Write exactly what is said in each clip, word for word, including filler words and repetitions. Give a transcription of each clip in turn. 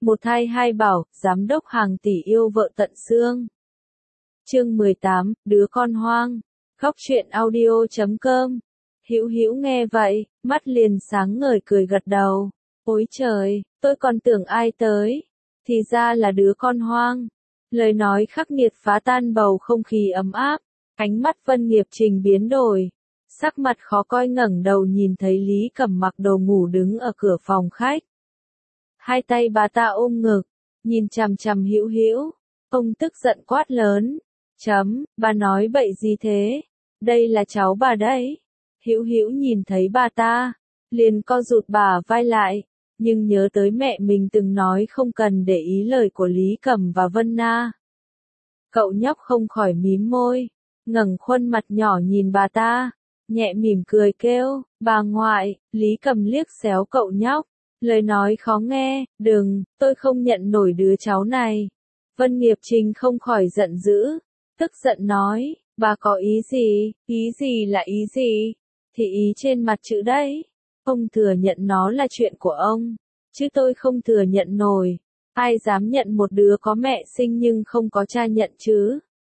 Một thai hai bảo, giám đốc hàng tỷ yêu vợ tận xương. Chương mười tám, đứa con hoang. Góc truyện audio chấm com. Hữu Hữu nghe vậy, mắt liền sáng ngời cười gật đầu. Ôi trời, tôi còn tưởng ai tới, thì ra là đứa con hoang. Lời nói khắc nghiệt phá tan bầu không khí ấm áp, ánh mắt Vân Nghiệp Trình biến đổi, sắc mặt khó coi ngẩng đầu nhìn thấy Lý Cẩm mặc đồ ngủ đứng ở cửa phòng khách. Hai tay bà ta ôm ngực, nhìn chằm chằm Hữu Hữu, ông tức giận quát lớn, "Chấm, bà nói bậy gì thế? Đây là cháu bà đấy." Hữu Hữu nhìn thấy bà ta, liền co rụt bả vai lại, nhưng nhớ tới mẹ mình từng nói không cần để ý lời của Lý Cẩm và Vân Na. Cậu nhóc không khỏi mím môi, ngẩng khuôn mặt nhỏ nhìn bà ta, nhẹ mỉm cười kêu, "Bà ngoại." Lý Cẩm liếc xéo cậu nhóc, lời nói khó nghe, "Đừng, tôi không nhận nổi đứa cháu này." Vân Nghiệp Trình không khỏi giận dữ, tức giận nói, "Bà có ý gì, ý gì là ý gì? Thì ý trên mặt chữ đấy. Ông thừa nhận nó là chuyện của ông, chứ tôi không thừa nhận nổi. Ai dám nhận một đứa có mẹ sinh nhưng không có cha nhận chứ?"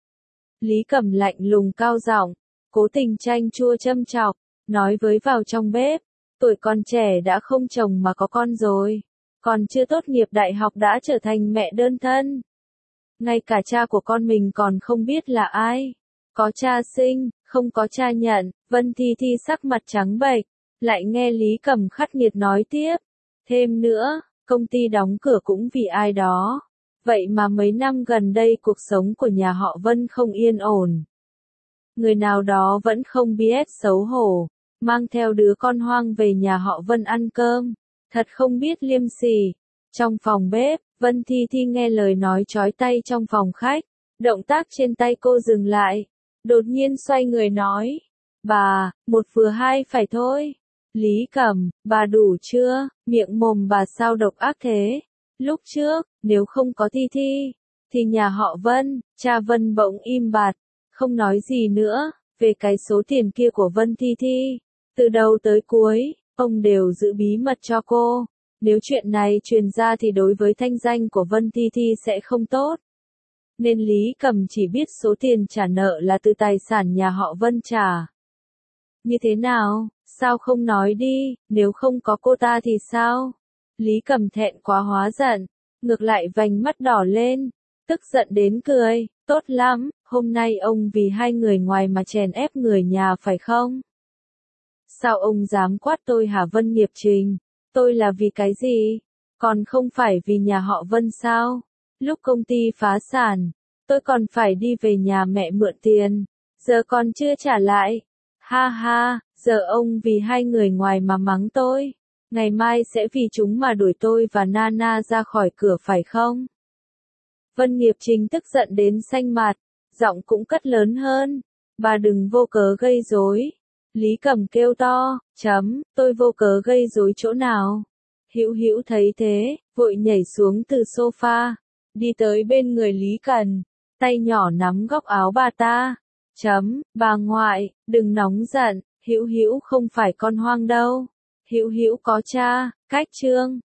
Lý Cẩm lạnh lùng cao giọng, cố tình chanh chua châm chọc, nói với vào trong bếp, "Tuổi còn trẻ đã không chồng mà có con rồi, còn chưa tốt nghiệp đại học đã trở thành mẹ đơn thân. Ngay cả cha của con mình còn không biết là ai. Có cha sinh, không có cha nhận." Vân Thi Thi sắc mặt trắng bệch, lại nghe Lý Cẩm khắc nghiệt nói tiếp, "Thêm nữa, công ty đóng cửa cũng vì ai đó. Vậy mà mấy năm gần đây cuộc sống của nhà họ Vân không yên ổn. Người nào đó vẫn không biết xấu hổ, mang theo đứa con hoang về nhà họ Vân ăn cơm, thật không biết liêm sỉ." Trong phòng bếp, Vân Thi Thi nghe lời nói chói tai trong phòng khách, động tác trên tay cô dừng lại, đột nhiên xoay người nói, "Bà, một vừa hai phải thôi." Lý Cẩm, "Bà đủ chưa, miệng mồm bà sao độc ác thế? Lúc trước, nếu không có Thi Thi, thì nhà họ Vân." Cha Vân bỗng im bặt, không nói gì nữa, về cái số tiền kia của Vân Thi Thi. Từ đầu tới cuối, ông đều giữ bí mật cho cô. Nếu chuyện này truyền ra thì đối với thanh danh của Vân Thi Thi sẽ không tốt. Nên Lý Cẩm chỉ biết số tiền trả nợ là từ tài sản nhà họ Vân trả. Như thế nào, sao không nói đi, nếu không có cô ta thì sao? Lý Cẩm thẹn quá hóa giận, ngược lại vành mắt đỏ lên, tức giận đến cười, "Tốt lắm, hôm nay ông vì hai người ngoài mà chèn ép người nhà phải không? Sao ông dám quát tôi hả Vân Nghiệp Trình? Tôi là vì cái gì? Còn không phải vì nhà họ Vân sao? Lúc công ty phá sản, tôi còn phải đi về nhà mẹ mượn tiền, giờ còn chưa trả lại. Ha ha, giờ ông vì hai người ngoài mà mắng tôi, ngày mai sẽ vì chúng mà đuổi tôi và Nana ra khỏi cửa phải không?" Vân Nghiệp Trình tức giận đến xanh mặt, giọng cũng cất lớn hơn, "Bà đừng vô cớ gây rối." Lý Cẩm kêu to, "Chấm, tôi vô cớ gây rối chỗ nào?" Hữu Hữu thấy thế, vội nhảy xuống từ sofa, đi tới bên người Lý Cẩm, tay nhỏ nắm góc áo bà ta. "Chấm, bà ngoại, đừng nóng giận, Hữu Hữu không phải con hoang đâu. Hữu Hữu có cha." Cách chương